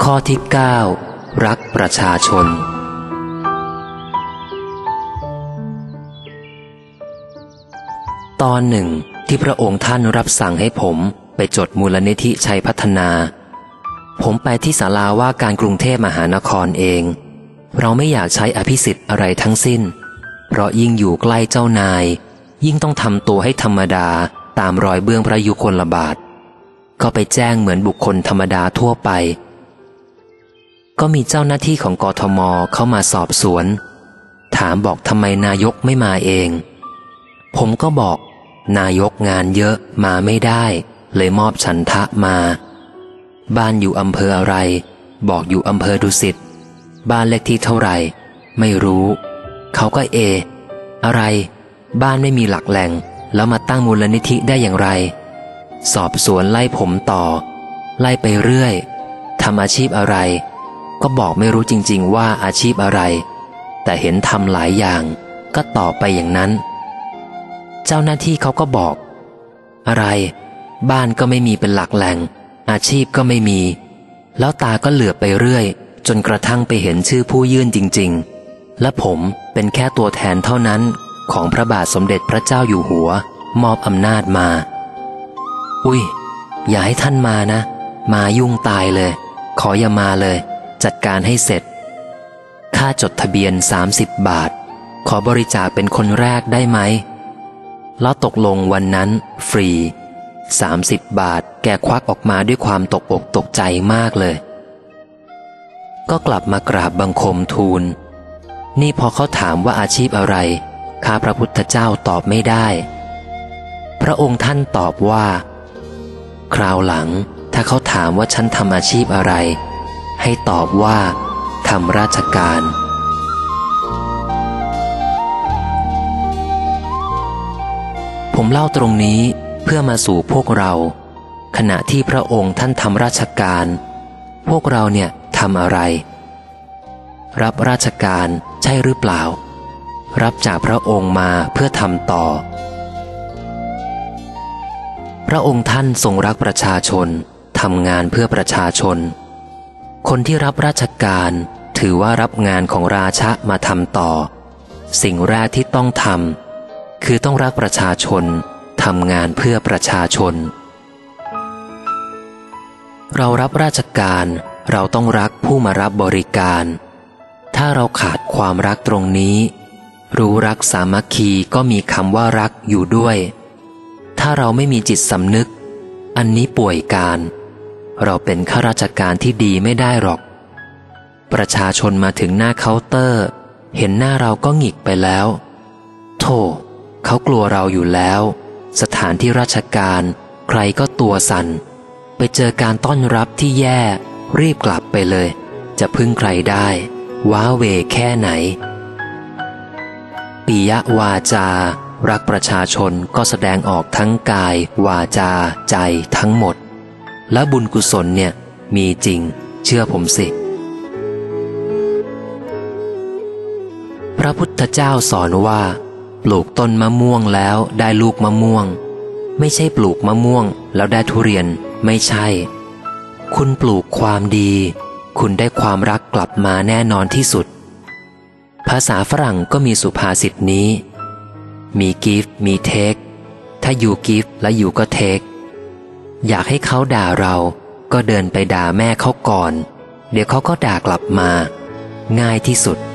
ข้อที่ 9 รักประชาชนตอนหนึ่งที่พระองค์ท่านรับสั่งให้ผมไปจดมูลนิธิชัยพัฒนาผมไปที่ศาลาว่าการกรุงเทพมหานครเองเราไม่อยากใช้อภิสิทธิ์อะไรทั้งสิ้นเพราะยิ่งอยู่ใกล้เจ้านายยิ่งต้องทำตัวให้ธรรมดาตามรอยเบื้องพระยุคลบาทก็ไปแจ้งเหมือนบุคคลธรรมดาทั่วไปก็มีเจ้าหน้าที่ของกทม.เข้ามาสอบสวนถามบอกทำไมนายกไม่มาเองผมก็บอกนายกงานเยอะมาไม่ได้เลยมอบฉันทะมาบ้านอยู่อำเภออะไรบอกอยู่อำเภอดุสิตบ้านเลขที่เท่าไหร่ไม่รู้เขาก็อะไรบ้านไม่มีหลักแหล่งแล้วมาตั้งมูลนิธิได้อย่างไรสอบสวนไล่ผมต่อไล่ไปเรื่อยทำอาชีพอะไรก็บอกไม่รู้จริงๆว่าอาชีพอะไรแต่เห็นทำหลายอย่างก็ตอบไปอย่างนั้นเจ้าหน้าที่เขาก็บอกอะไรบ้านก็ไม่มีเป็นหลักแหล่งอาชีพก็ไม่มีแล้วตาก็เหลือบไปเรื่อยจนกระทั่งไปเห็นชื่อผู้ยื่นจริงๆและผมเป็นแค่ตัวแทนเท่านั้นของพระบาทสมเด็จพระเจ้าอยู่หัวมอบอำนาจมาอุ้ยอย่าให้ท่านมานะมายุ่งตายเลยขออย่ามาเลยจัดการให้เสร็จค่าจดทะเบียน30 บาทขอบริจาคเป็นคนแรกได้ไหมแล้วตกลงวันนั้นฟรี30 บาทแกควักออกมาด้วยความตกอกตกใจมากเลยก็กลับมากราบบังคมทูลนี่พอเขาถามว่าอาชีพอะไรข้าพระพุทธเจ้าตอบไม่ได้พระองค์ท่านตอบว่าคราวหลังถ้าเขาถามว่าฉันทำอาชีพอะไรให้ตอบว่าทำราชการผมเล่าตรงนี้เพื่อมาสู่พวกเราขณะที่พระองค์ท่านทำราชการพวกเราเนี่ยทำอะไรรับราชการใช่หรือเปล่ารับจากพระองค์มาเพื่อทำต่อพระองค์ท่านทรงรักประชาชนทำงานเพื่อประชาชนคนที่รับราชการถือว่ารับงานของราชะมาทำต่อสิ่งแรกที่ต้องทำคือต้องรักประชาชนทำงานเพื่อประชาชนเรารับราชการเราต้องรักผู้มารับบริการถ้าเราขาดความรักตรงนี้รู้รักสามัคคีก็มีคำว่ารักอยู่ด้วยถ้าเราไม่มีจิตสำนึกอันนี้ป่วยการเราเป็นข้าราชการที่ดีไม่ได้หรอกประชาชนมาถึงหน้าเคาน์เตอร์เห็นหน้าเราก็หงิกไปแล้วโธ่เขากลัวเราอยู่แล้วสถานที่ราชการใครก็ตัวสั่นไปเจอการต้อนรับที่แย่รีบกลับไปเลยจะพึ่งใครได้ว้าเหวแค่ไหนปิยวาจารักประชาชนก็แสดงออกทั้งกายวาจาใจทั้งหมดและบุญกุศลเนี่ยมีจริงเชื่อผมสิพระพุทธเจ้าสอนว่าปลูกต้นมะม่วงแล้วได้ลูกมะม่วงไม่ใช่ปลูกมะม่วงแล้วได้ทุเรียนไม่ใช่คุณปลูกความดีคุณได้ความรักกลับมาแน่นอนที่สุดภาษาฝรั่งก็มีสุภาษิตนี้มี give มี take ถ้าอยู่ give และอยู่ก็ take อยากให้เขาด่าเราก็เดินไปด่าแม่เขาก่อนเดี๋ยวเขาก็ด่ากลับมาง่ายที่สุด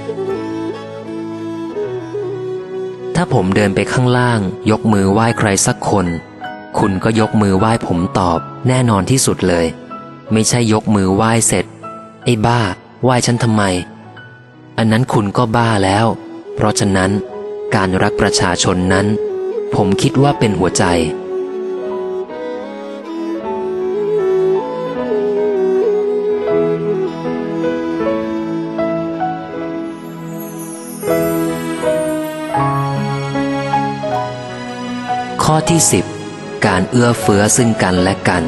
ถ้าผมเดินไปข้างล่างยกมือไหว้ใครสักคนคุณก็ยกมือไหว้ผมตอบแน่นอนที่สุดเลยไม่ใช่ยกมือไหว้เสร็จไอ้บ้าไหว้ฉันทำไมอันนั้นคุณก็บ้าแล้วเพราะฉะนั้นการรักประชาชนนั้นผมคิดว่าเป็นหัวใจข้อที่ 10การเอื้อเฟื้อซึ่งกันและกัน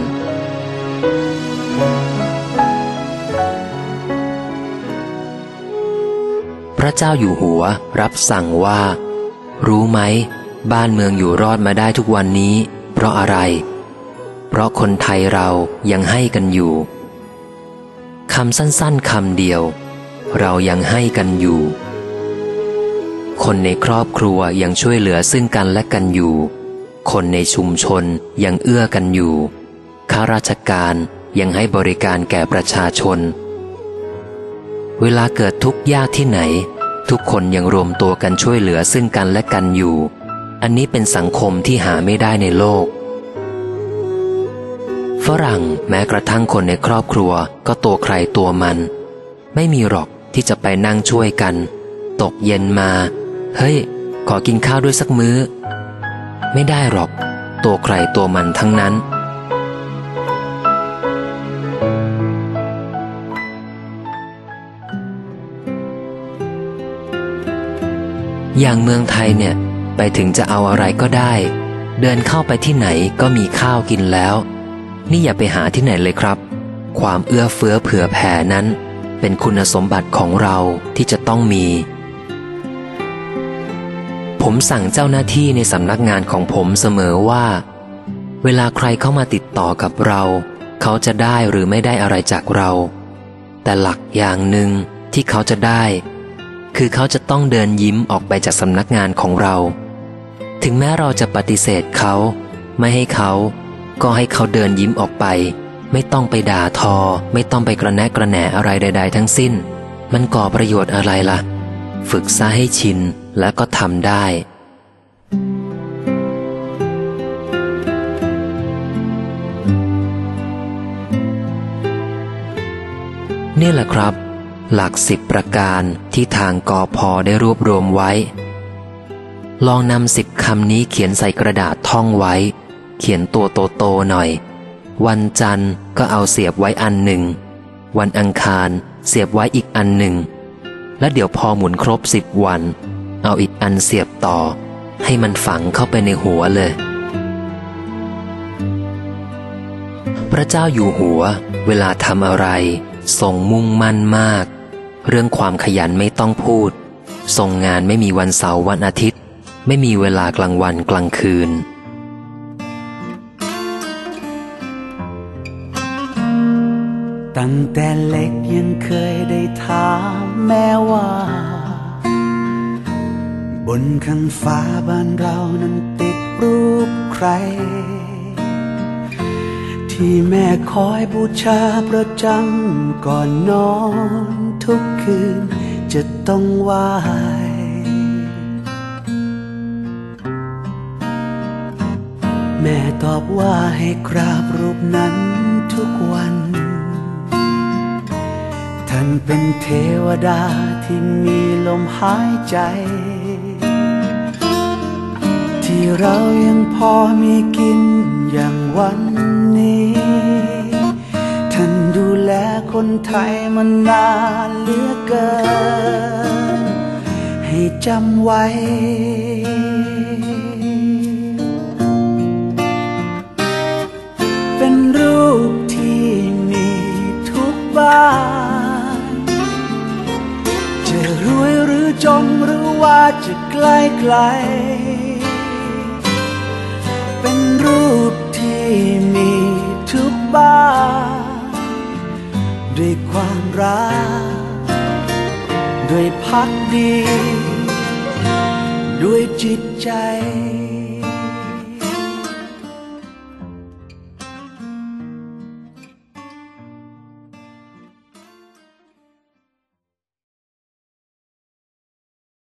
พระเจ้าอยู่หัวรับสั่งว่ารู้ไหมบ้านเมืองอยู่รอดมาได้ทุกวันนี้เพราะอะไรเพราะคนไทยเรายังให้กันอยู่คคำสั้นๆคำเดียวเรายังให้กันอยู่คนในครอบครัวยังช่วยเหลือซึ่งกันและกันอยู่คนในชุมชนยังเอื้อกันอยู่ข้าราชการยังให้บริการแก่ประชาชนเวลาเกิดทุกข์ยากที่ไหนทุกคนยังรวมตัวกันช่วยเหลือซึ่งกันและกันอยู่อันนี้เป็นสังคมที่หาไม่ได้ในโลกฝรั่งแม้กระทั่งคนในครอบครัวก็ตัวใครตัวมันไม่มีหรอกที่จะไปนั่งช่วยกันตกเย็นมาเฮ้ยขอกินข้าวด้วยสักมื้อไม่ได้หรอกตัวใครตัวมันทั้งนั้นอย่างเมืองไทยเนี่ยไปถึงจะเอาอะไรก็ได้เดินเข้าไปที่ไหนก็มีข้าวกินแล้วนี่อย่าไปหาที่ไหนเลยครับความเอื้อเฟื้อเผื่อแผ่นั้นเป็นคุณสมบัติของเราที่จะต้องมีผมสั่งเจ้าหน้าที่ในสำนักงานของผมเสมอว่าเวลาใครเข้ามาติดต่อกับเราเขาจะได้หรือไม่ได้อะไรจากเราแต่หลักอย่างหนึ่งที่เขาจะได้คือเขาจะต้องเดินยิ้มออกไปจากสำนักงานของเราถึงแม้เราจะปฏิเสธเขาไม่ให้เขาก็ให้เขาเดินยิ้มออกไปไม่ต้องไปด่าทอไม่ต้องไปกระแนะกระแหน่อะไรใดๆทั้งสิ้นมันก่อประโยชน์อะไรล่ะฝึกซะให้ชินแล้วก็ทำได้นี่แหละครับหลัก10 ประการที่ทางกพ.ได้รวบรวมไว้ลองนำ10 คำนี้เขียนใส่กระดาษท่องไว้เขียนตัวโตๆหน่อยวันจันทร์ก็เอาเสียบไว้อันหนึ่งวันอังคารเสียบไว้อีกอันหนึ่งแล้วเดี๋ยวพอหมุนครบ10 วันเอาอีกอันเสียบต่อให้มันฝังเข้าไปในหัวเลยพระเจ้าอยู่หัวเวลาทำอะไรทรงมุ่งมั่นมากเรื่องความขยันไม่ต้องพูดทรงงานไม่มีวันเสาร์วันอาทิตย์ไม่มีเวลากลางวันกลางคืนตั้งแต่เล็กยังเคยได้ถามแม่ว่าบนข้างฟ้าบ้านเรานั้นติดรูปใครที่แม่คอยบูชาประจำก่อนนอนทุกคืนจะต้องไหว้แม่ตอบว่าให้กราบรูปนั้นทุกวันท่านเป็นเทวดาที่มีลมหายใจที่เรายังพอมีกินอย่างวันนี้ท่านดูแลคนไทยมานานเหลือเกินให้จำไว้เป็นรูปที่มีทุกบ้านจะรวยหรือจนหรือว่าจะไกลไกลเป็นรูปที่มีทุกบ้านด้วยความรักด้วยภักดีด้วยจิตใจ